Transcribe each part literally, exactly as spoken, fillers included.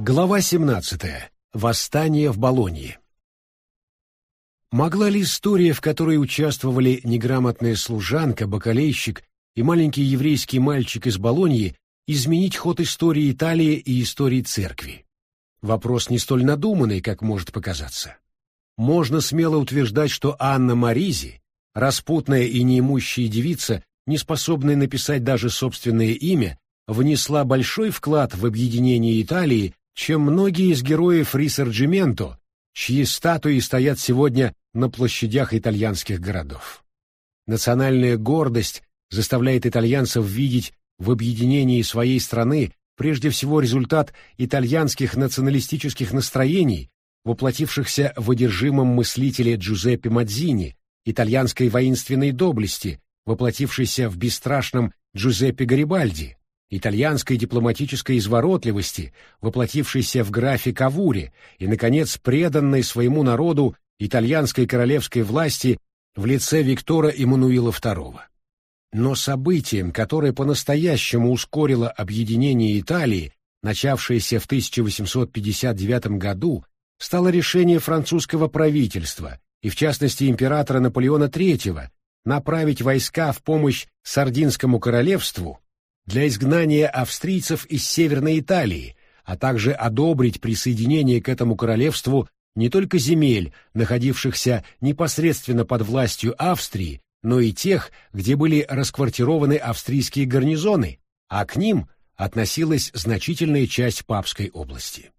Глава семнадцатая. Восстание в Болонье. Могла ли история, в которой участвовали неграмотная служанка, бакалейщик и маленький еврейский мальчик из Болоньи, изменить ход истории Италии и истории церкви? Вопрос не столь надуманный, как может показаться. Можно смело утверждать, что Анна Маризи, распутная и неимущая девица, не способная написать даже собственное имя, внесла большой вклад в объединение Италии, чем многие из героев Рисорджименто, чьи статуи стоят сегодня на площадях итальянских городов. Национальная гордость заставляет итальянцев видеть в объединении своей страны прежде всего результат итальянских националистических настроений, воплотившихся в одержимом мыслителе Джузеппе Мадзини, итальянской воинственной доблести, воплотившейся в бесстрашном Джузеппе Гарибальди, итальянской дипломатической изворотливости, воплотившейся в графе Кавури, и, наконец, преданной своему народу итальянской королевской власти в лице Виктора Эммануила второго. Но событием, которое по-настоящему ускорило объединение Италии, начавшееся в тысяча восемьсот пятьдесят девятом году, стало решение французского правительства, и в частности императора Наполеона третьего, направить войска в помощь Сардинскому королевству для изгнания австрийцев из Северной Италии, а также одобрить присоединение к этому королевству не только земель, находившихся непосредственно под властью Австрии, но и тех, где были расквартированы австрийские гарнизоны, а к ним относилась значительная часть Папской области.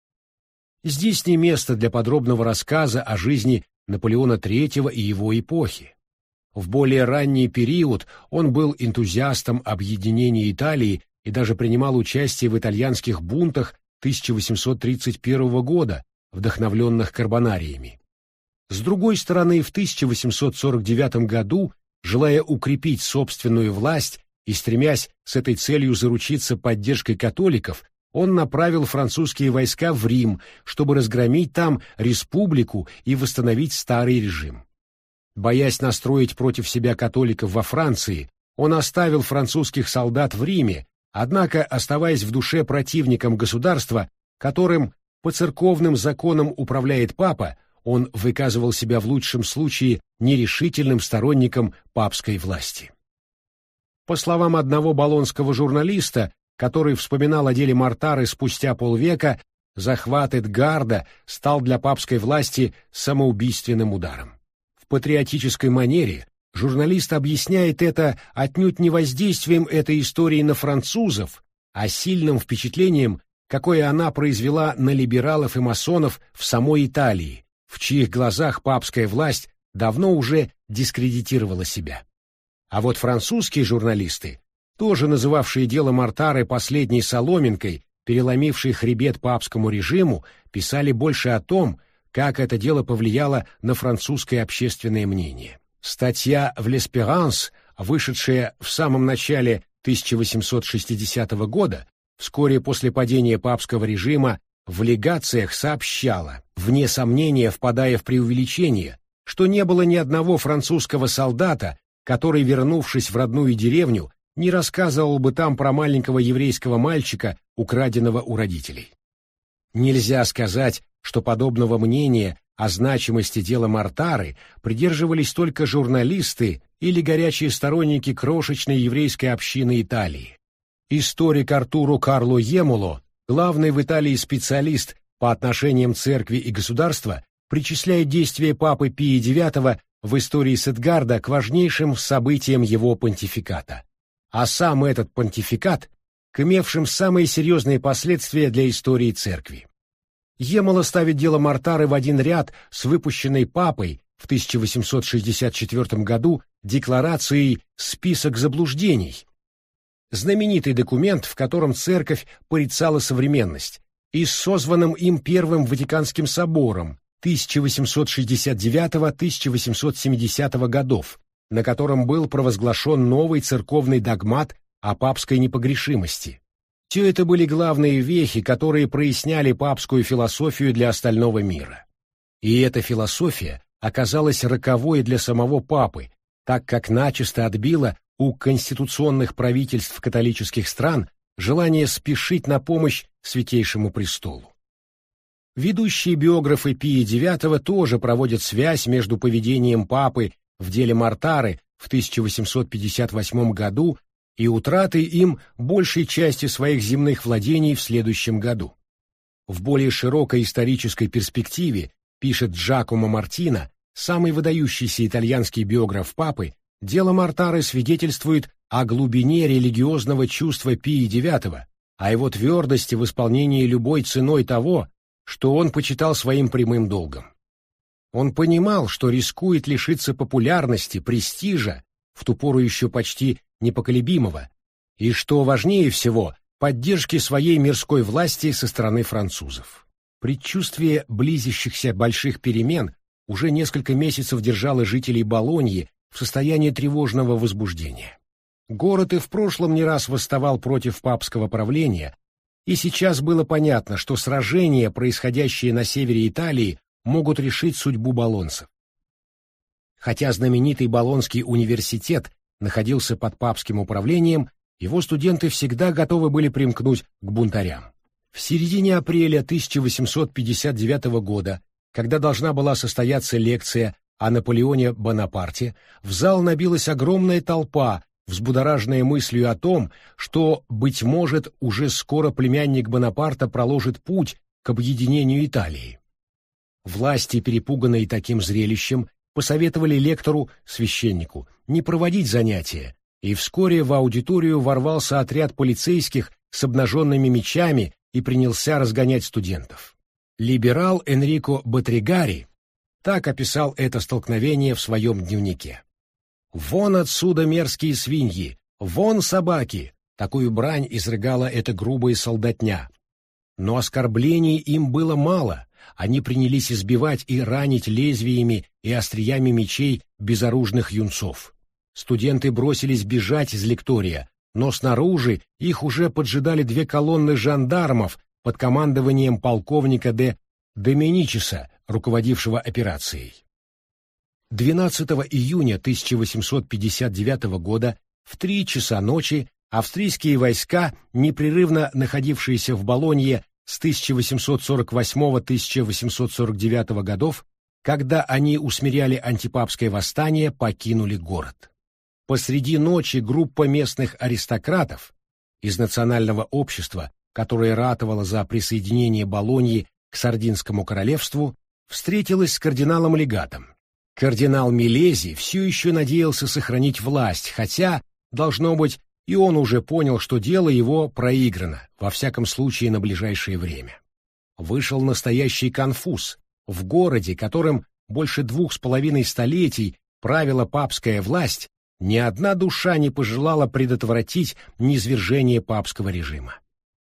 Здесь не место для подробного рассказа о жизни Наполеона третьего и его эпохи. В более ранний период он был энтузиастом объединения Италии и даже принимал участие в итальянских бунтах тысяча восемьсот тридцать первого года, вдохновленных карбонариями. С другой стороны, в тысяча восемьсот сорок девятом году, желая укрепить собственную власть и стремясь с этой целью заручиться поддержкой католиков, он направил французские войска в Рим, чтобы разгромить там республику и восстановить старый режим. Боясь настроить против себя католиков во Франции, он оставил французских солдат в Риме, однако, оставаясь в душе противником государства, которым по церковным законам управляет папа, он выказывал себя в лучшем случае нерешительным сторонником папской власти. По словам одного болонского журналиста, который вспоминал о деле Мортары спустя полвека, захват Эдгарда стал для папской власти самоубийственным ударом. В патриотической манере журналист объясняет это отнюдь не воздействием этой истории на французов, а сильным впечатлением, какое она произвела на либералов и масонов в самой Италии, в чьих глазах папская власть давно уже дискредитировала себя. А вот французские журналисты, тоже называвшие дело Мортары последней соломинкой, переломившей хребет папскому режиму, писали больше о том, как это дело повлияло на французское общественное мнение. Статья в «L'Espérance», вышедшая в самом начале тысяча восемьсот шестидесятого года, вскоре после падения папского режима, в легациях сообщала, вне сомнения впадая в преувеличение, что не было ни одного французского солдата, который, вернувшись в родную деревню, не рассказывал бы там про маленького еврейского мальчика, украденного у родителей. Нельзя сказать, что подобного мнения о значимости дела Мортары придерживались только журналисты или горячие сторонники крошечной еврейской общины Италии. Историк Артуро Карло Емуло, главный в Италии специалист по отношениям церкви и государства, причисляет действия папы Пия девятого в истории с Эдгарда к важнейшим событиям его понтификата, а сам этот понтификат к имевшим самые серьезные последствия для истории церкви. Емоло ставит дело Мортары в один ряд с выпущенной папой в тысяча восемьсот шестьдесят четвёртом году декларацией «Список заблуждений», знаменитый документ, в котором церковь порицала современность, и с созванным им Первым Ватиканским собором тысяча восемьсот шестьдесят девятого — тысяча восемьсот семидесятого годов, на котором был провозглашен новый церковный догмат о папской непогрешимости. Все это были главные вехи, которые проясняли папскую философию для остального мира. И эта философия оказалась роковой для самого папы, так как начисто отбила у конституционных правительств католических стран желание спешить на помощь Святейшему престолу. Ведущие биографы Пия девятого тоже проводят связь между поведением папы в деле Мортары в тысяча восемьсот пятьдесят восьмом году и утратой им большей части своих земных владений в следующем году. В более широкой исторической перспективе, пишет Джакомо Мартино, самый выдающийся итальянский биограф папы, дело Мортары свидетельствует о глубине религиозного чувства Пия девятого, о его твердости в исполнении любой ценой того, что он почитал своим прямым долгом. Он понимал, что рискует лишиться популярности, престижа, в ту пору еще почти непоколебимого, и, что важнее всего, поддержки своей мирской власти со стороны французов. Предчувствие близящихся больших перемен уже несколько месяцев держало жителей Болоньи в состоянии тревожного возбуждения. Город и в прошлом не раз восставал против папского правления, и сейчас было понятно, что сражения, происходящие на севере Италии, могут решить судьбу болонцев. Хотя знаменитый Болонский университет находился под папским управлением, его студенты всегда готовы были примкнуть к бунтарям. В середине апреля тысяча восемьсот пятьдесят девятого года, когда должна была состояться лекция о Наполеоне Бонапарте, в зал набилась огромная толпа, взбудораженная мыслью о том, что, быть может, уже скоро племянник Бонапарта проложит путь к объединению Италии. Власти, перепуганные таким зрелищем, посоветовали лектору, священнику, не проводить занятия, и вскоре в аудиторию ворвался отряд полицейских с обнаженными мечами и принялся разгонять студентов. Либерал Энрико Батригари так описал это столкновение в своем дневнике. «Вон отсюда мерзкие свиньи! Вон собаки!» Такую брань изрыгала эта грубая солдатня. Но оскорблений им было мало, они принялись избивать и ранить лезвиями и остриями мечей безоружных юнцов. Студенты бросились бежать из лектория, но снаружи их уже поджидали две колонны жандармов под командованием полковника де Доменичеса, руководившего операцией. двенадцатого июня тысяча восемьсот пятьдесят девятого года в три часа ночи австрийские войска, непрерывно находившиеся в Болонье с тысяча восемьсот сорок восьмого — тысяча восемьсот сорок девятого годов, когда они усмиряли антипапское восстание, покинули город. Посреди ночи группа местных аристократов из национального общества, которое ратовало за присоединение Болоньи к Сардинскому королевству, встретилась с кардиналом-легатом. Кардинал Милези все еще надеялся сохранить власть, хотя, должно быть, и он уже понял, что дело его проиграно, во всяком случае на ближайшее время. Вышел настоящий конфуз. В городе, которым больше двух с половиной столетий правила папская власть, ни одна душа не пожелала предотвратить низвержение папского режима.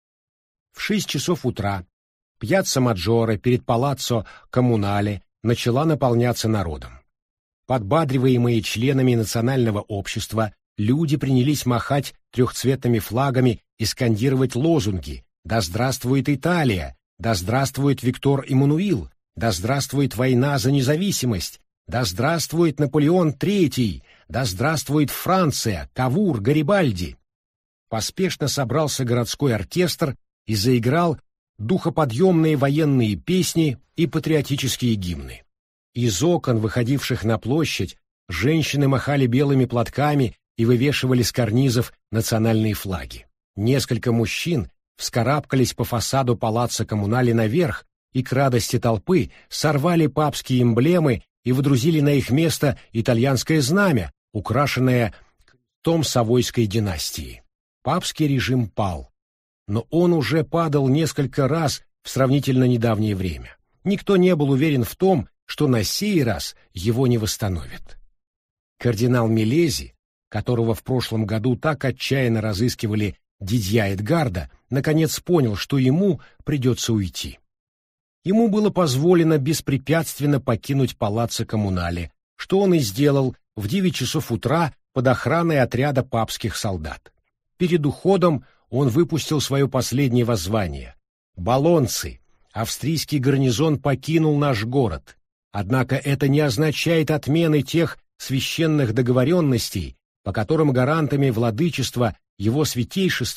В шесть часов утра пьяцца Маджоре перед палаццо Коммунале начала наполняться народом. Подбадриваемые членами национального общества, люди принялись махать трехцветными флагами и скандировать лозунги «Да здравствует Италия! Да здравствует Виктор Эммануил! Да здравствует война за независимость! Да здравствует Наполеон Третий! Да здравствует Франция! Кавур! Гарибальди!» Поспешно собрался городской оркестр и заиграл духоподъемные военные песни и патриотические гимны. Из окон, выходивших на площадь, женщины махали белыми платками и вывешивали с карнизов национальные флаги. Несколько мужчин вскарабкались по фасаду палаццо Коммунале наверх и к радости толпы сорвали папские эмблемы и водрузили на их место итальянское знамя, украшенное крестом Савойской династии. Папский режим пал, но он уже падал несколько раз в сравнительно недавнее время. Никто не был уверен в том, что на сей раз его не восстановят. Кардинал Милези, которого в прошлом году так отчаянно разыскивали Дидья Эдгарда, наконец понял, что ему придется уйти. Ему было позволено беспрепятственно покинуть палаццо Коммунале, что он и сделал в девять часов утра под охраной отряда папских солдат. Перед уходом он выпустил свое последнее воззвание: «Болонцы, австрийский гарнизон покинул наш город. Однако это не означает отмены тех священных договоренностей, по которым гарантами владычества его святейшества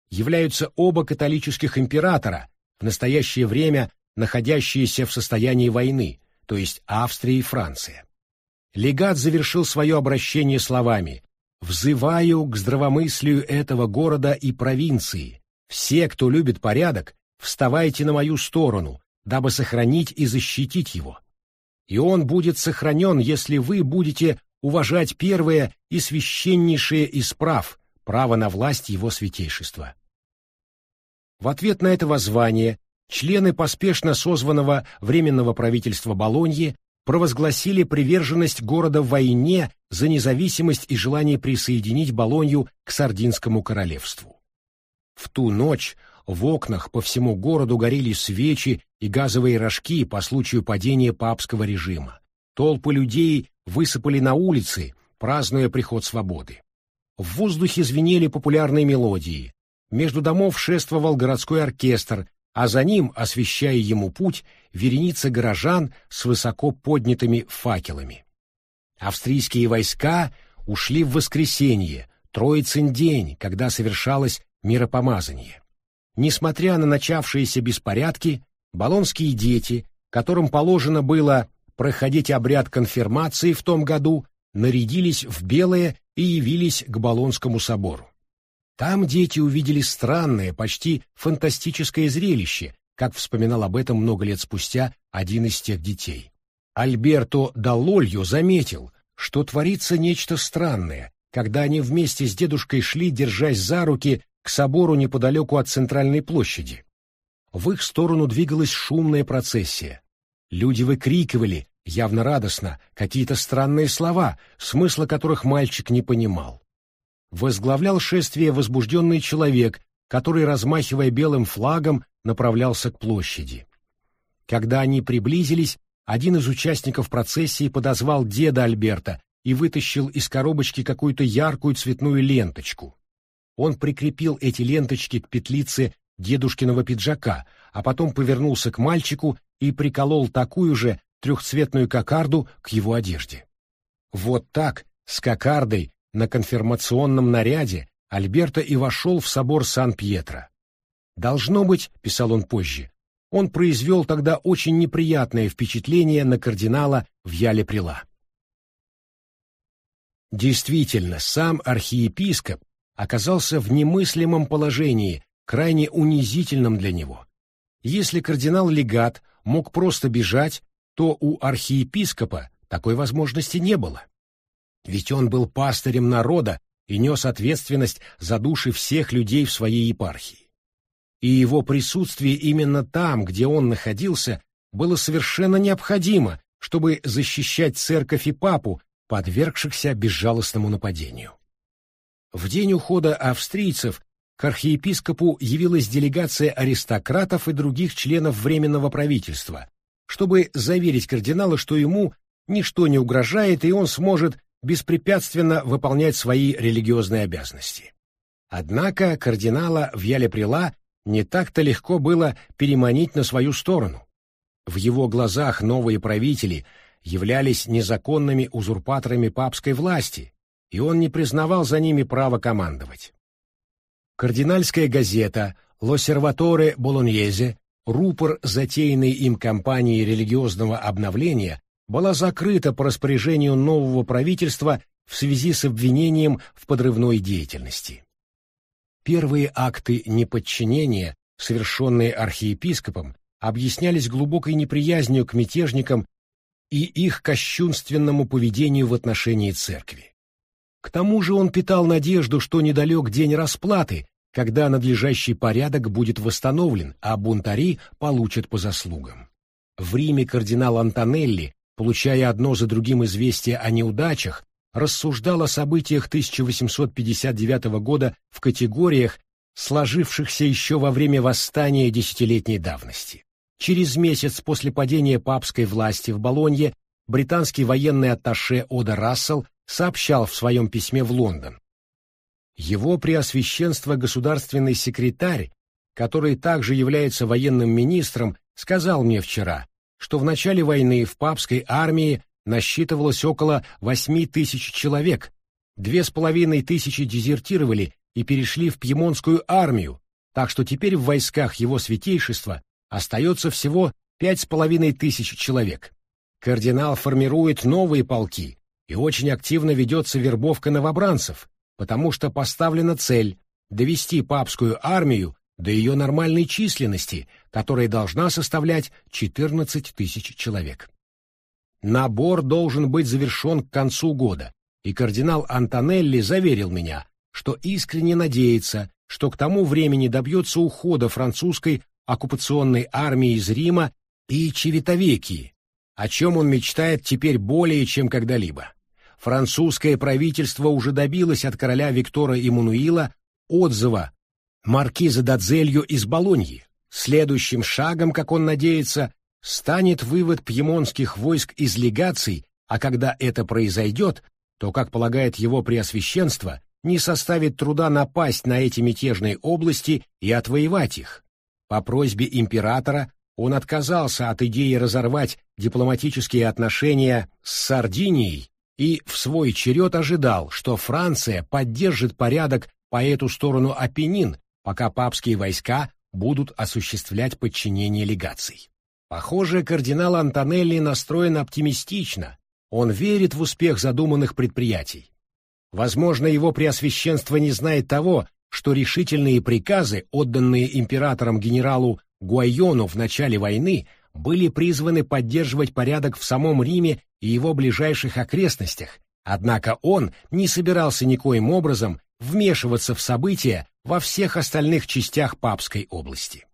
являются оба католических императора, в настоящее время находящиеся в состоянии войны, то есть Австрия и Франция. Легат завершил свое обращение словами: «Взываю к здравомыслию этого города и провинции. Все, кто любит порядок, вставайте на мою сторону, дабы сохранить и защитить его. И он будет сохранен, если вы будете уважать первое и священнейшее из прав, право на власть его святейшества». В ответ на это воззвание члены поспешно созванного Временного правительства Болоньи провозгласили приверженность города в войне за независимость и желание присоединить Болонью к Сардинскому королевству. В ту ночь в окнах по всему городу горели свечи и газовые рожки по случаю падения папского режима. Толпы людей высыпали на улицы, празднуя приход свободы. В воздухе звенели популярные мелодии. Между домов шествовал городской оркестр, а за ним, освещая ему путь, вереница горожан с высоко поднятыми факелами. Австрийские войска ушли в воскресенье, Троицын день, когда совершалось миропомазание. Несмотря на начавшиеся беспорядки, болонские дети, которым положено было проходить обряд конфирмации в том году, нарядились в белое и явились к Болонскому собору. Там дети увидели странное, почти фантастическое зрелище, как вспоминал об этом много лет спустя один из тех детей. Альберто Даллольо заметил, что творится нечто странное, когда они вместе с дедушкой шли, держась за руки, к собору неподалеку от центральной площади. В их сторону двигалась шумная процессия. Люди выкрикивали, явно радостно, какие-то странные слова, смысла которых мальчик не понимал. Возглавлял шествие возбужденный человек, который, размахивая белым флагом, направлялся к площади. Когда они приблизились, один из участников процессии подозвал деда Альберта и вытащил из коробочки какую-то яркую цветную ленточку. Он прикрепил эти ленточки к петлице дедушкиного пиджака, а потом повернулся к мальчику и приколол такую же трехцветную кокарду к его одежде. Вот так, с кокардой, на конфирмационном наряде Альберто и вошел в собор Сан-Пьетро. «Должно быть, — писал он позже, — он произвел тогда очень неприятное впечатление на кардинала Вьяле-Прела». Действительно, сам архиепископ оказался в немыслимом положении, крайне унизительном для него. Если кардинал-легат мог просто бежать, то у архиепископа такой возможности не было. Ведь он был пастырем народа и нес ответственность за души всех людей в своей епархии. И его присутствие именно там, где он находился, было совершенно необходимо, чтобы защищать церковь и папу, подвергшихся безжалостному нападению. В день ухода австрийцев к архиепископу явилась делегация аристократов и других членов Временного правительства, чтобы заверить кардинала, что ему ничто не угрожает и он сможет беспрепятственно выполнять свои религиозные обязанности. Однако кардинала Вьяле-Прела не так-то легко было переманить на свою сторону. В его глазах новые правители являлись незаконными узурпаторами папской власти, и он не признавал за ними права командовать. Кардинальская газета «L'Osservatore Bolognese», рупор затеянной им кампании религиозного обновления, была закрыта по распоряжению нового правительства в связи с обвинением в подрывной деятельности. Первые акты неподчинения, совершенные архиепископом, объяснялись глубокой неприязнью к мятежникам и их кощунственному поведению в отношении церкви. К тому же он питал надежду, что недалек день расплаты, когда надлежащий порядок будет восстановлен, а бунтари получат по заслугам. В Риме кардинал Антонелли, получая одно за другим известия о неудачах, рассуждал о событиях тысяча восемьсот пятьдесят девятого года в категориях, сложившихся еще во время восстания десятилетней давности. Через месяц после падения папской власти в Болонье британский военный атташе Ода Рассел сообщал в своем письме в Лондон: «Его Преосвященство государственный секретарь, который также является военным министром, сказал мне вчера, что в начале войны в папской армии насчитывалось около восьми тысяч человек, две с половиной тысячи дезертировали и перешли в Пьемонтскую армию, так что теперь в войсках его святейшества остается всего пять с половиной тысяч человек. Кардинал формирует новые полки, и очень активно ведется вербовка новобранцев, потому что поставлена цель довести папскую армию до ее нормальной численности, которая должна составлять четырнадцать тысяч человек. Набор должен быть завершен к концу года, и кардинал Антонелли заверил меня, что искренне надеется, что к тому времени добьется ухода французской оккупационной армии из Рима и Чивитавекии, о чем он мечтает теперь более чем когда-либо. Французское правительство уже добилось от короля Виктора Эммануила отзыва маркиза д'Адзельо из Болоньи. Следующим шагом, как он надеется, станет вывод пьемонтских войск из легаций, а когда это произойдет, то, как полагает его преосвященство, не составит труда напасть на эти мятежные области и отвоевать их. По просьбе императора он отказался от идеи разорвать дипломатические отношения с Сардинией и в свой черед ожидал, что Франция поддержит порядок по эту сторону Апеннин, пока папские войска будут осуществлять подчинение легаций. Похоже, кардинал Антонелли настроен оптимистично, он верит в успех задуманных предприятий. Возможно, его преосвященство не знает того, что решительные приказы, отданные императором генералу Гуайону в начале войны, были призваны поддерживать порядок в самом Риме и его ближайших окрестностях, однако он не собирался никоим образом вмешиваться в события во всех остальных частях Папской области.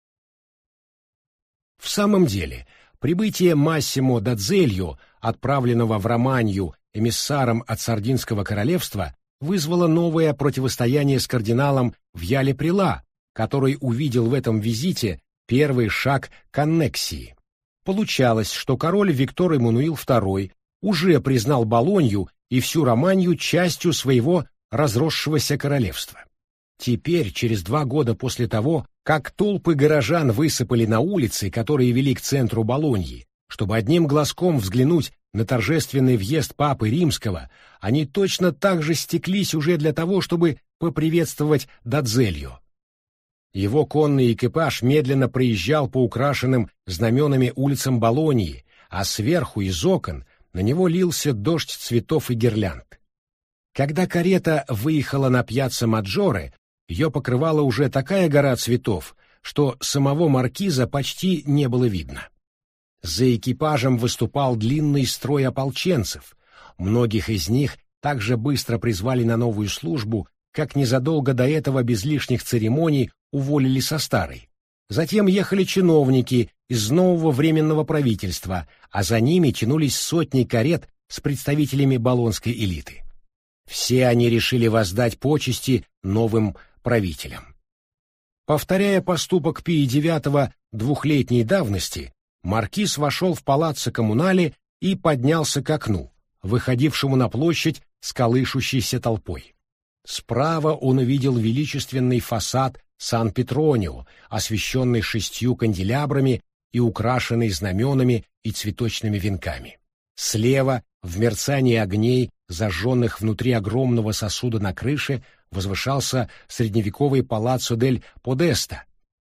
В самом деле, прибытие Массимо д'Адзельо, отправленного в Романью эмиссаром от Сардинского королевства, вызвало новое противостояние с кардиналом Вьяле-Прила, который увидел в этом визите первый шаг к аннексии. Получалось, что король Виктор Эммануил второй уже признал Болонью и всю Романью частью своего разросшегося королевства. Теперь, через два года после того, как толпы горожан высыпали на улицы, которые вели к центру Болоньи, чтобы одним глазком взглянуть на торжественный въезд Папы Римского, они точно так же стеклись уже для того, чтобы поприветствовать д'Адзельо. Его конный экипаж медленно проезжал по украшенным знаменами улицам Болоньи, а сверху из окон на него лился дождь цветов и гирлянд. Когда карета выехала на пьяцца Маджоре, ее покрывала уже такая гора цветов, что самого маркиза почти не было видно. За экипажем выступал длинный строй ополченцев. Многих из них так же быстро призвали на новую службу, как незадолго до этого без лишних церемоний уволили со старой. Затем ехали чиновники из нового временного правительства, а за ними тянулись сотни карет с представителями болонской элиты. Все они решили воздать почести новым правителям. Повторяя поступок Пия девятого двухлетней давности, маркиз вошел в палаццо Коммунале и поднялся к окну, выходившему на площадь с колышущейся толпой. Справа он увидел величественный фасад Сан-Петронио, освещенный шестью канделябрами и украшенный знаменами и цветочными венками. Слева, в мерцании огней, зажженных внутри огромного сосуда на крыше, возвышался средневековый палаццо дель Подеста.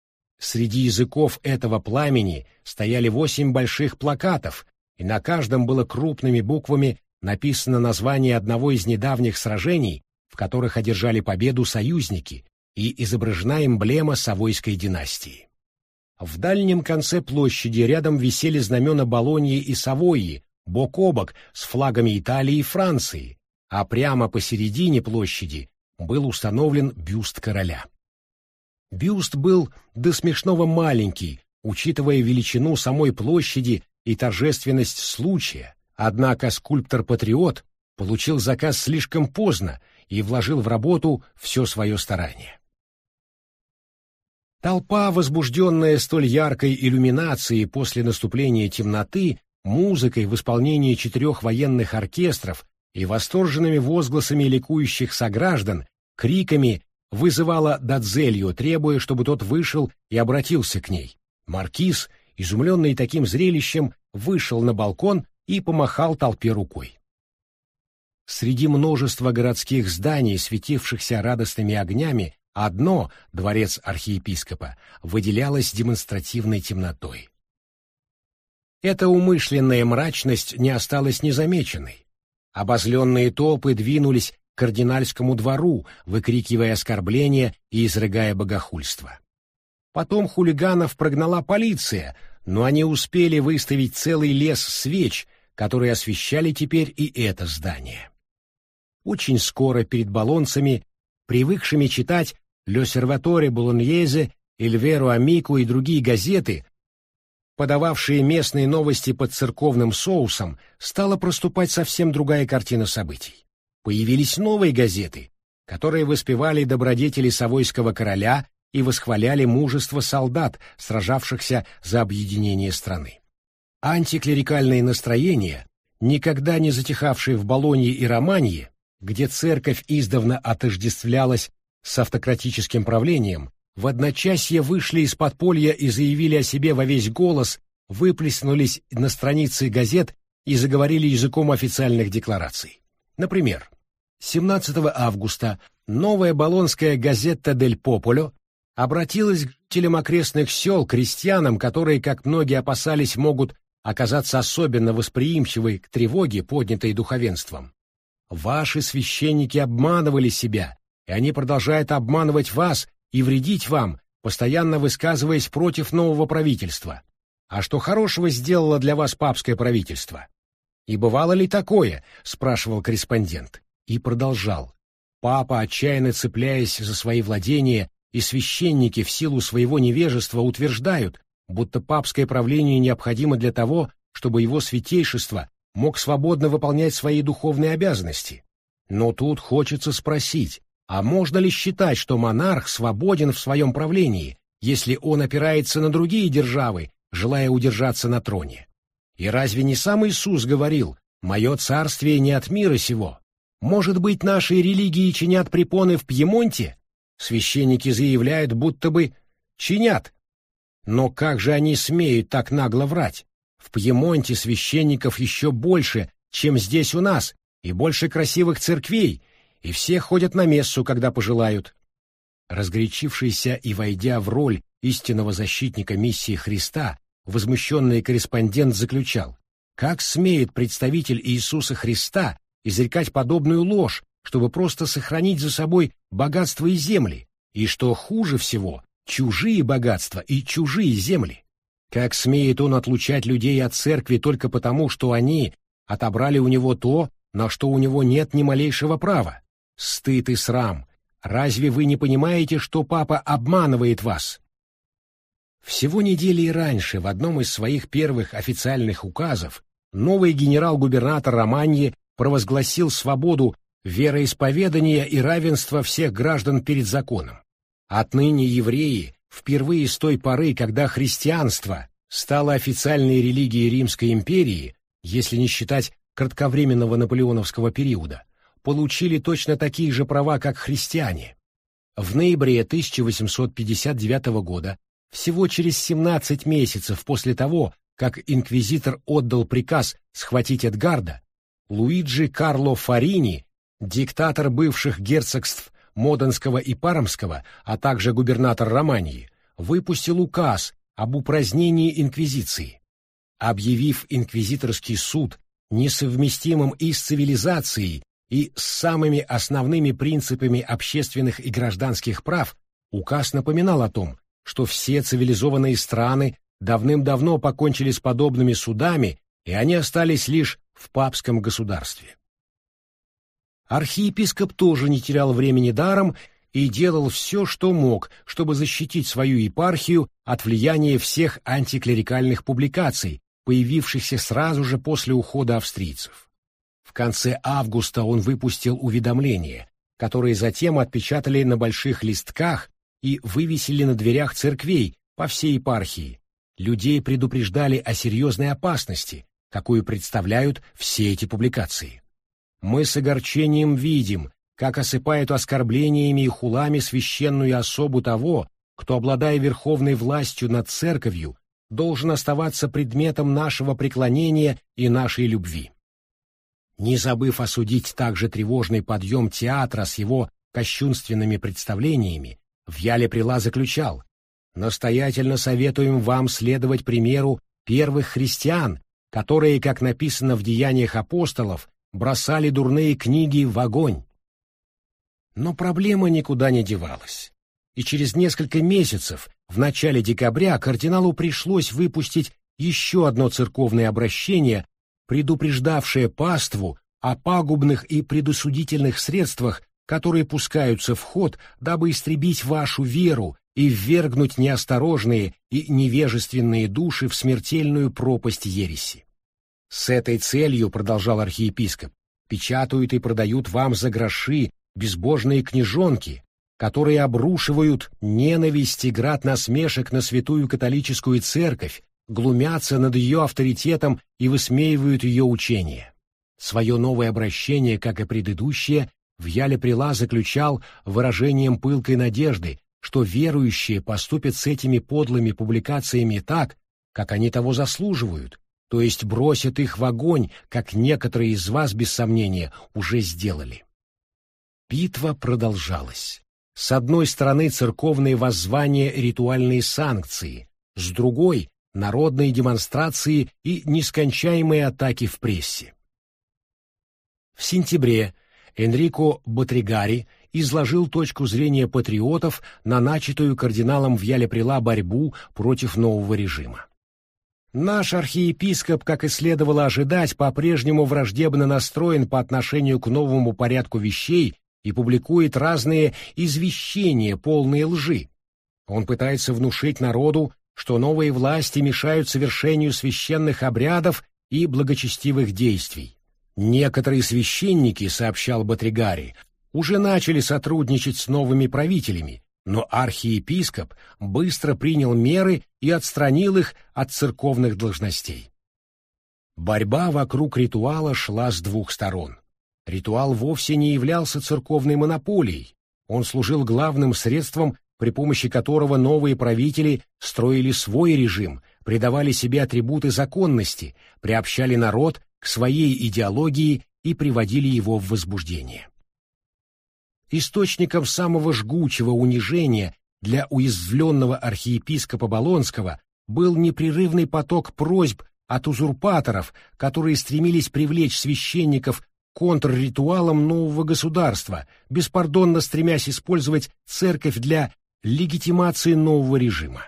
Среди языков этого пламени стояли восемь больших плакатов, и на каждом было крупными буквами написано название одного из недавних сражений, в которых одержали победу союзники, и изображена эмблема Савойской династии. В дальнем конце площади рядом висели знамена Болоньи и Савойи, бок о бок с флагами Италии и Франции, а прямо посередине площади был установлен бюст короля. Бюст был до смешного маленький, учитывая величину самой площади и торжественность случая, однако скульптор-патриот получил заказ слишком поздно и вложил в работу все свое старание. Толпа, возбужденная столь яркой иллюминацией после наступления темноты, музыкой в исполнении четырех военных оркестров и восторженными возгласами ликующих сограждан, криками вызывала д'Адзельо, требуя, чтобы тот вышел и обратился к ней. Маркиз, изумленный таким зрелищем, вышел на балкон и помахал толпе рукой. Среди множества городских зданий, светившихся радостными огнями, одно, дворец архиепископа, выделялось демонстративной темнотой. Эта умышленная мрачность не осталась незамеченной. Обозленные толпы двинулись к кардинальскому двору, выкрикивая оскорбления и изрыгая богохульство. Потом хулиганов прогнала полиция, но они успели выставить целый лес свеч, которые освещали теперь и это здание. Очень скоро перед болонцами, привыкшими читать «L'Osservatore Bolognese», «Il Vero Amico» и другие газеты, подававшие местные новости под церковным соусом, стала проступать совсем другая картина событий. Появились новые газеты, которые воспевали добродетели Савойского короля и восхваляли мужество солдат, сражавшихся за объединение страны. Антиклерикальные настроения, никогда не затихавшие в Болонье и Романье, где церковь издавна отождествлялась с автократическим правлением, в одночасье вышли из подполья и заявили о себе во весь голос, выплеснулись на страницы газет и заговорили языком официальных деклараций. Например, семнадцатого августа новая болонская газета «Дель Пополо» обратилась к жителям окрестных сел, крестьянам, которые, как многие опасались, могут оказаться особенно восприимчивы к тревоге, поднятой духовенством. Ваши священники обманывали себя, и они продолжают обманывать вас и вредить вам, постоянно высказываясь против нового правительства. А что хорошего сделало для вас папское правительство? И бывало ли такое? Спрашивал корреспондент. И продолжал. Папа, отчаянно цепляясь за свои владения, и священники в силу своего невежества утверждают, будто папское правление необходимо для того, чтобы его святейшество мог свободно выполнять свои духовные обязанности. Но тут хочется спросить, а можно ли считать, что монарх свободен в своем правлении, если он опирается на другие державы, желая удержаться на троне? И разве не сам Иисус говорил: «Мое царствие не от мира сего»? Может быть, наши религии чинят препоны в Пьемонте? Священники заявляют, будто бы чинят. Но как же они смеют так нагло врать? В Пьемонте священников еще больше, чем здесь у нас, и больше красивых церквей, и все ходят на мессу, когда пожелают. Разгорячившийся и войдя в роль истинного защитника миссии Христа, возмущенный корреспондент заключал: как смеет представитель Иисуса Христа изрекать подобную ложь, чтобы просто сохранить за собой богатство и земли, и, что хуже всего, чужие богатства и чужие земли? Как смеет он отлучать людей от церкви только потому, что они отобрали у него то, на что у него нет ни малейшего права? Стыд и срам! Разве вы не понимаете, что папа обманывает вас? Всего недели раньше в одном из своих первых официальных указов новый генерал-губернатор Романьи провозгласил свободу вероисповедания и равенство всех граждан перед законом. Отныне евреи, впервые с той поры, когда христианство стало официальной религией Римской империи, если не считать кратковременного наполеоновского периода, получили точно такие же права, как христиане. В ноябре тысяча восемьсот пятьдесят девятого года, всего через семнадцать месяцев после того, как инквизитор отдал приказ схватить Эдгарда, Луиджи Карло Фарини, диктатор бывших герцогств Моденского и Пармского, а также губернатор Романьи, выпустил указ об упразднении инквизиции. Объявив инквизиторский суд несовместимым и с цивилизацией, и с самыми основными принципами общественных и гражданских прав, указ напоминал о том, что все цивилизованные страны давным-давно покончили с подобными судами, и они остались лишь в папском государстве. Архиепископ тоже не терял времени даром и делал все, что мог, чтобы защитить свою епархию от влияния всех антиклерикальных публикаций, появившихся сразу же после ухода австрийцев. В конце августа он выпустил уведомления, которые затем отпечатали на больших листках и вывесили на дверях церквей по всей епархии. Людей предупреждали о серьезной опасности, какую представляют все эти публикации. Мы с огорчением видим, как осыпают оскорблениями и хулами священную особу того, кто, обладая верховной властью над церковью, должен оставаться предметом нашего преклонения и нашей любви. Не забыв осудить также тревожный подъем театра с его кощунственными представлениями, Вьяле-Прила заключал: «Настоятельно советуем вам следовать примеру первых христиан, которые, как написано в Деяниях апостолов, бросали дурные книги в огонь». Но проблема никуда не девалась, и через несколько месяцев, в начале декабря, кардиналу пришлось выпустить еще одно церковное обращение, предупреждавшее паству о пагубных и предосудительных средствах, которые пускаются в ход, дабы истребить вашу веру и ввергнуть неосторожные и невежественные души в смертельную пропасть ереси. С этой целью, продолжал архиепископ, печатают и продают вам за гроши безбожные книжонки, которые обрушивают ненависть и град насмешек на святую католическую церковь, глумятся над ее авторитетом и высмеивают ее учение. Свое новое обращение, как и предыдущее, Вьяле-Прила заключал выражением пылкой надежды, что верующие поступят с этими подлыми публикациями так, как они того заслуживают, то есть бросят их в огонь, как некоторые из вас, без сомнения, уже сделали. Битва продолжалась. С одной стороны церковные воззвания, ритуальные санкции, с другой — народные демонстрации и нескончаемые атаки в прессе. В сентябре Энрико Ботригари изложил точку зрения патриотов на начатую кардиналом Вьяле-Прила борьбу против нового режима. Наш архиепископ, как и следовало ожидать, по-прежнему враждебно настроен по отношению к новому порядку вещей и публикует разные извещения, полные лжи. Он пытается внушить народу, что новые власти мешают совершению священных обрядов и благочестивых действий. Некоторые священники, сообщал Ботригари, уже начали сотрудничать с новыми правителями, но архиепископ быстро принял меры и отстранил их от церковных должностей. Борьба вокруг ритуала шла с двух сторон. Ритуал вовсе не являлся церковной монополией, он служил главным средством, при помощи которого новые правители строили свой режим, придавали себе атрибуты законности, приобщали народ к своей идеологии и приводили его в возбуждение. Источником самого жгучего унижения для уязвленного архиепископа Болонского был непрерывный поток просьб от узурпаторов, которые стремились привлечь священников к контрритуалам нового государства, беспардонно стремясь использовать церковь для легитимации нового режима.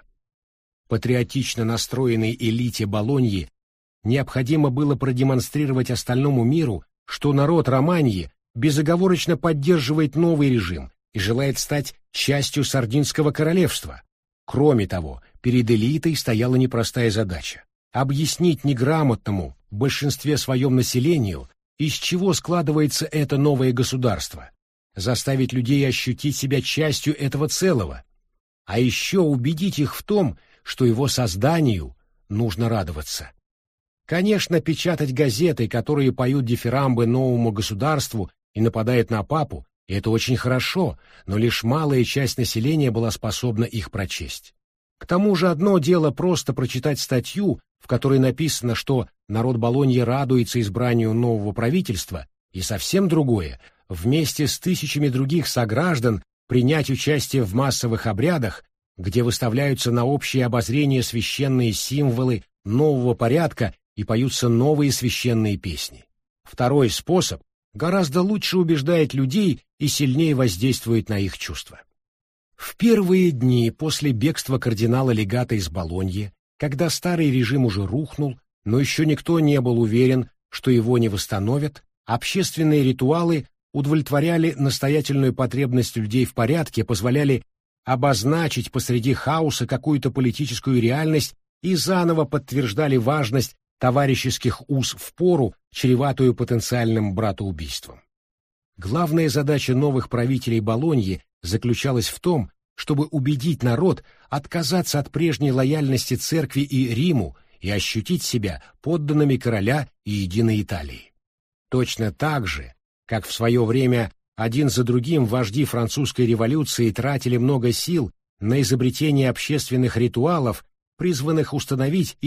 Патриотично настроенной элите Болоньи необходимо было продемонстрировать остальному миру, что народ Романьи безоговорочно поддерживает новый режим и желает стать частью Сардинского королевства. Кроме того, перед элитой стояла непростая задача — объяснить неграмотному в большинстве своем населению, из чего складывается это новое государство, заставить людей ощутить себя частью этого целого, а еще убедить их в том, что его созданию нужно радоваться. Конечно, печатать газеты, которые поют дифирамбы новому государству и нападают на папу, это очень хорошо, но лишь малая часть населения была способна их прочесть. К тому же одно дело просто прочитать статью, в которой написано, что народ Болоньи радуется избранию нового правительства, и совсем другое — вместе с тысячами других сограждан принять участие в массовых обрядах, где выставляются на общее обозрение священные символы нового порядка и поются новые священные песни. Второй способ гораздо лучше убеждает людей и сильнее воздействует на их чувства. В первые дни после бегства кардинала-легата из Болоньи, когда старый режим уже рухнул, но еще никто не был уверен, что его не восстановят, общественные ритуалы удовлетворяли настоятельную потребность людей в порядке, позволяли обозначить посреди хаоса какую-то политическую реальность и заново подтверждали важность товарищеских уз в пору, чреватую потенциальным братоубийством. Главная задача новых правителей Болоньи заключалась в том, чтобы убедить народ отказаться от прежней лояльности церкви и Риму и ощутить себя подданными короля и единой Италии. Точно так же, как в свое время один за другим вожди французской революции тратили много сил на изобретение общественных ритуалов, призванных установить и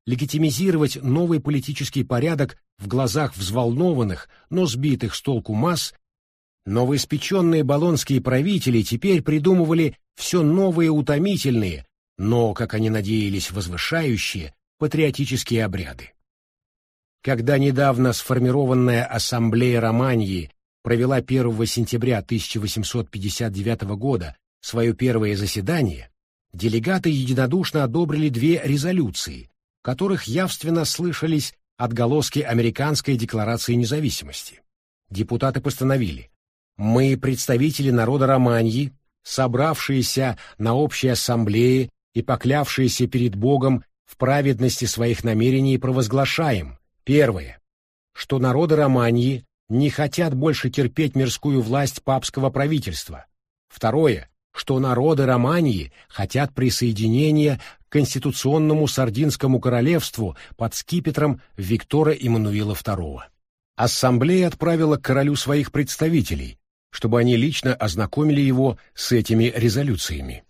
легитимизировать новый политический порядок в глазах взволнованных, но сбитых с толку масс, новоиспеченные болонские правители теперь придумывали все новые утомительные, но, как они надеялись, возвышающие патриотические обряды. Когда недавно сформированная Ассамблея Романьи провела первого сентября тысяча восемьсот пятьдесят девятого года свое первое заседание, делегаты единодушно одобрили две резолюции, в которых явственно слышались отголоски Американской декларации независимости. Депутаты постановили: «Мы, представители народа Романьи, собравшиеся на общей ассамблее и поклявшиеся перед Богом в праведности своих намерений, провозглашаем: первое, что народы Романьи не хотят больше терпеть мирскую власть папского правительства. Второе, что народы Романьи хотят присоединения к конституционному Сардинскому королевству под скипетром Виктора Эммануила второго. Ассамблея отправила к королю своих представителей, чтобы они лично ознакомили его с этими резолюциями.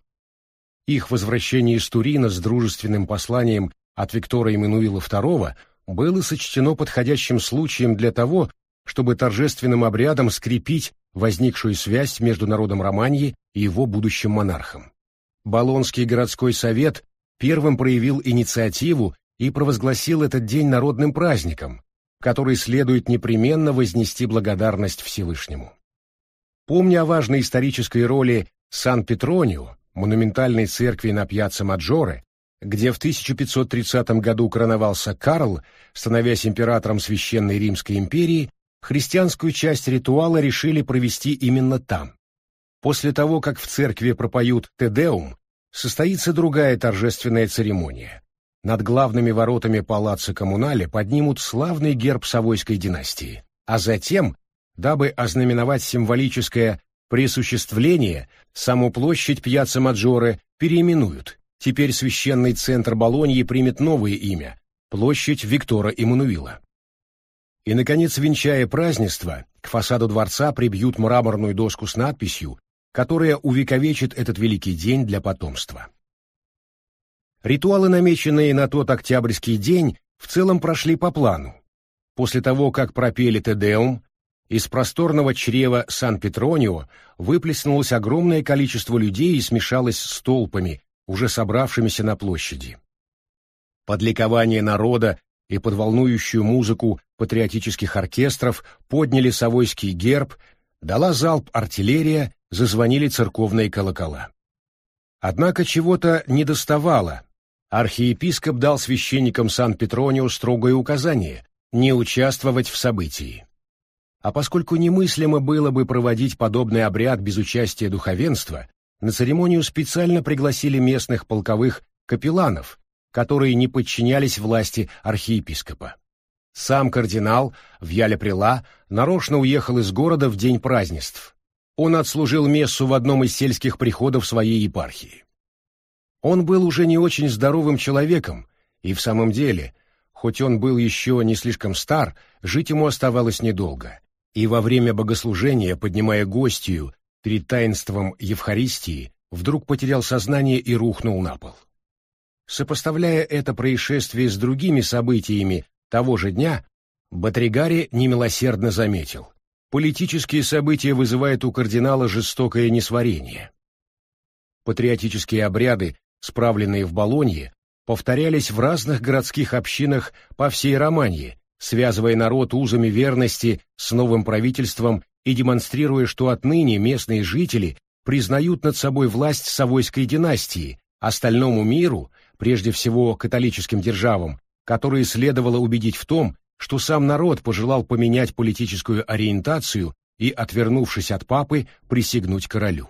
Их возвращение из Турина с дружественным посланием от Виктора Эммануила второго было сочтено подходящим случаем для того, чтобы торжественным обрядом скрепить возникшую связь между народом Романьи и его будущим монархом. Болонский городской совет первым проявил инициативу и провозгласил этот день народным праздником, в который следует непременно вознести благодарность Всевышнему. Помня о важной исторической роли Сан-Петронио, монументальной церкви на Пьяцца-Маджоре, где в тысяча пятьсот тридцатом году короновался Карл, становясь императором Священной Римской империи, христианскую часть ритуала решили провести именно там. После того, как в церкви пропоют «Те Деум», состоится другая торжественная церемония. Над главными воротами Палаццо Коммунале поднимут славный герб Савойской династии, а затем, дабы ознаменовать символическое присуществление, саму площадь Пьяцца-Маджоре переименуют. Теперь священный центр Болоньи примет новое имя – площадь Виктора Эммануила. И, наконец, венчая празднество, к фасаду дворца прибьют мраморную доску с надписью, которая увековечит этот великий день для потомства. Ритуалы, намеченные на тот октябрьский день, в целом прошли по плану. После того, как пропели «Те Деум», из просторного чрева Сан-Петронио выплеснулось огромное количество людей и смешалось с толпами, уже собравшимися на площади. Под ликование народа и под волнующую музыку патриотических оркестров подняли Савойский герб, дала залп артиллерия, зазвонили церковные колокола. Однако чего-то недоставало. Архиепископ дал священникам Сан-Петронио строгое указание не участвовать в событии. А поскольку немыслимо было бы проводить подобный обряд без участия духовенства, на церемонию специально пригласили местных полковых капелланов, которые не подчинялись власти архиепископа. Сам кардинал Вьяле-Прела нарочно уехал из города в день празднеств. Он отслужил мессу в одном из сельских приходов своей епархии. Он был уже не очень здоровым человеком, и в самом деле, хоть он был еще не слишком стар, жить ему оставалось недолго. И во время богослужения, поднимая гостью перед таинством Евхаристии, вдруг потерял сознание и рухнул на пол. Сопоставляя это происшествие с другими событиями того же дня, Батригари немилосердно заметил: политические события вызывают у кардинала жестокое несварение. Патриотические обряды, справленные в Болонье, повторялись в разных городских общинах по всей Романьи, связывая народ узами верности с новым правительством и демонстрируя, что отныне местные жители признают над собой власть Савойской династии, остальному миру, прежде всего католическим державам, которые следовало убедить в том, что сам народ пожелал поменять политическую ориентацию и, отвернувшись от папы, присягнуть королю.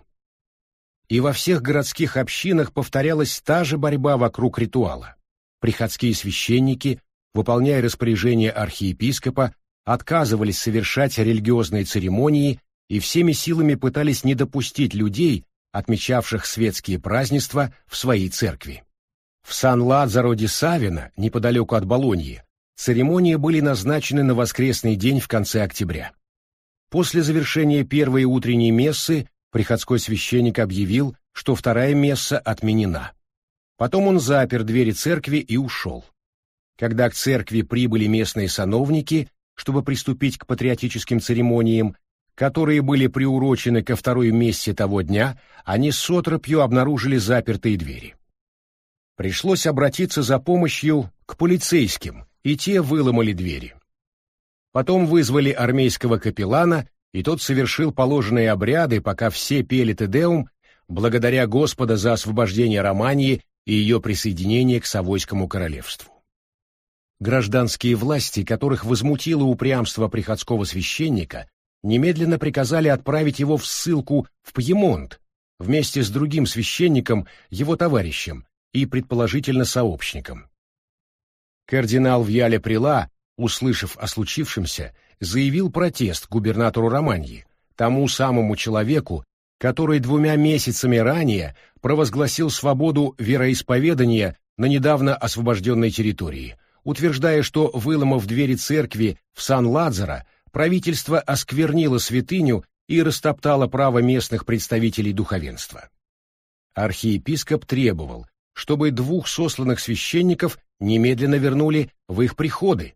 И во всех городских общинах повторялась та же борьба вокруг ритуала. Приходские священники, выполняя распоряжения архиепископа, отказывались совершать религиозные церемонии и всеми силами пытались не допустить людей, отмечавших светские празднества, в своей церкви. В Сан-Лазаро-ди-Савино, неподалеку от Болоньи, церемонии были назначены на воскресный день в конце октября. После завершения первой утренней мессы приходской священник объявил, что вторая месса отменена. Потом он запер двери церкви и ушел. Когда к церкви прибыли местные сановники, чтобы приступить к патриотическим церемониям, которые были приурочены ко второй мессе того дня, они с отропью обнаружили запертые двери. Пришлось обратиться за помощью к полицейским, и те выломали двери. Потом вызвали армейского капеллана, и тот совершил положенные обряды, пока все пели Те Деум, благодаря Господа за освобождение Романьи и ее присоединение к Савойскому королевству. Гражданские власти, которых возмутило упрямство приходского священника, немедленно приказали отправить его в ссылку в Пьемонт вместе с другим священником, его товарищем и, предположительно, сообщником. Кардинал Вьяле-Прила, услышав о случившемся, заявил протест губернатору Романьи, тому самому человеку, который двумя месяцами ранее провозгласил свободу вероисповедания на недавно освобожденной территории, утверждая, что, выломав двери церкви в Сан-Лазаро, правительство осквернило святыню и растоптало право местных представителей духовенства. Архиепископ требовал, чтобы двух сосланных священников немедленно вернули в их приходы.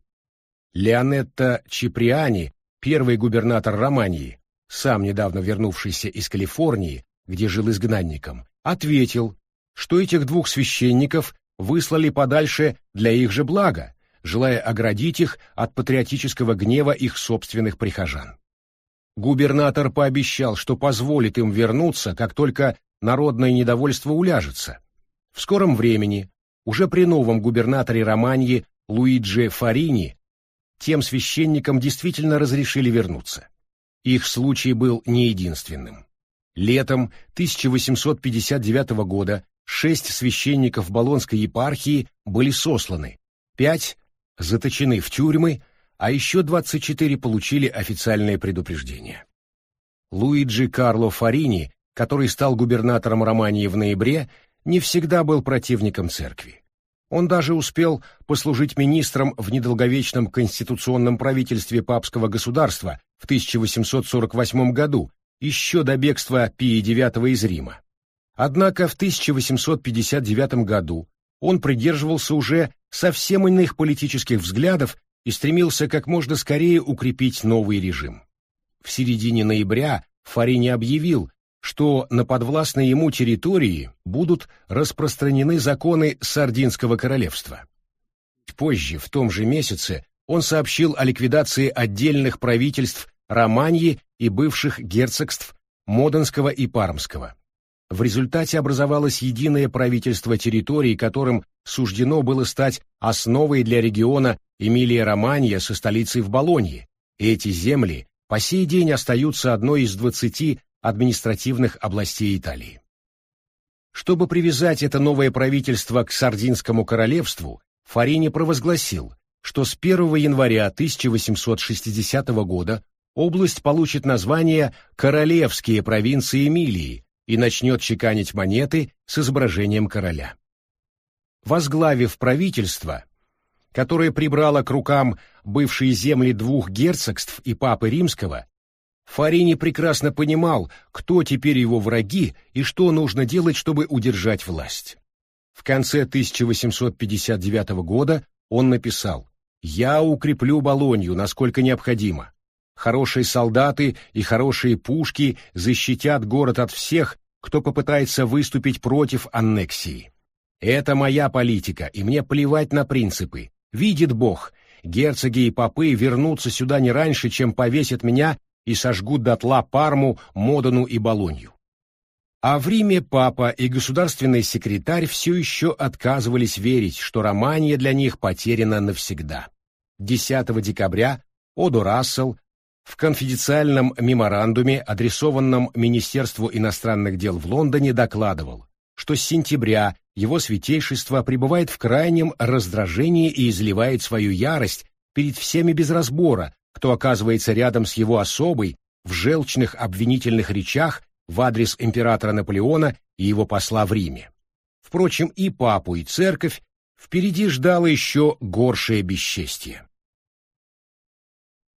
Леонетто Чиприани, первый губернатор Романьи, сам недавно вернувшийся из Калифорнии, где жил изгнанником, ответил, что этих двух священников выслали подальше для их же блага, желая оградить их от патриотического гнева их собственных прихожан. Губернатор пообещал, что позволит им вернуться, как только народное недовольство уляжется. В скором времени, уже при новом губернаторе Романьи Луиджи Фарини, тем священникам действительно разрешили вернуться. Их случай был не единственным. Летом тысяча восемьсот пятьдесят девятого года шесть священников Болонской епархии были сосланы, пять заточены в тюрьмы, а еще двадцать четыре получили официальное предупреждение. Луиджи Карло Фарини, который стал губернатором Романьи в ноябре, не всегда был противником церкви. Он даже успел послужить министром в недолговечном конституционном правительстве папского государства в тысяча восемьсот сорок восьмом году, еще до бегства Пия девятого из Рима. Однако в тысяча восемьсот пятьдесят девятом году он придерживался уже совсем иных политических взглядов и стремился как можно скорее укрепить новый режим. В середине ноября Фарини объявил, что на подвластной ему территории будут распространены законы Сардинского королевства. Позже, в том же месяце, он сообщил о ликвидации отдельных правительств Романьи и бывших герцогств Моденского и Пармского. В результате образовалось единое правительство территорий, которым суждено было стать основой для региона Эмилия-Романья со столицей в Болонье. Эти земли по сей день остаются одной из двадцати административных областей Италии. Чтобы привязать это новое правительство к Сардинскому королевству, Фарини провозгласил, что с первого января тысяча восемьсот шестидесятого года область получит название «Королевские провинции Эмилии» и начнет чеканить монеты с изображением короля. Возглавив правительство, которое прибрало к рукам бывшие земли двух герцогств и папы Римского, Фарини прекрасно понимал, кто теперь его враги и что нужно делать, чтобы удержать власть. В конце тысяча восемьсот пятьдесят девятого года он написал: «Я укреплю Болонью, насколько необходимо. Хорошие солдаты и хорошие пушки защитят город от всех, кто попытается выступить против аннексии. Это моя политика, и мне плевать на принципы. Видит Бог, герцоги и попы вернутся сюда не раньше, чем повесят меня и сожгут дотла Парму, Модену и Болонью». А в Риме папа и государственный секретарь все еще отказывались верить, что Романья для них потеряна навсегда. десятого декабря Одо Рассел в конфиденциальном меморандуме, адресованном Министерству иностранных дел в Лондоне, докладывал, что с сентября его святейшество пребывает в крайнем раздражении и изливает свою ярость перед всеми без разбора, кто оказывается рядом с его особой в желчных обвинительных речах в адрес императора Наполеона и его посла в Риме. Впрочем, и папу, и церковь впереди ждало еще горшее бесчестие.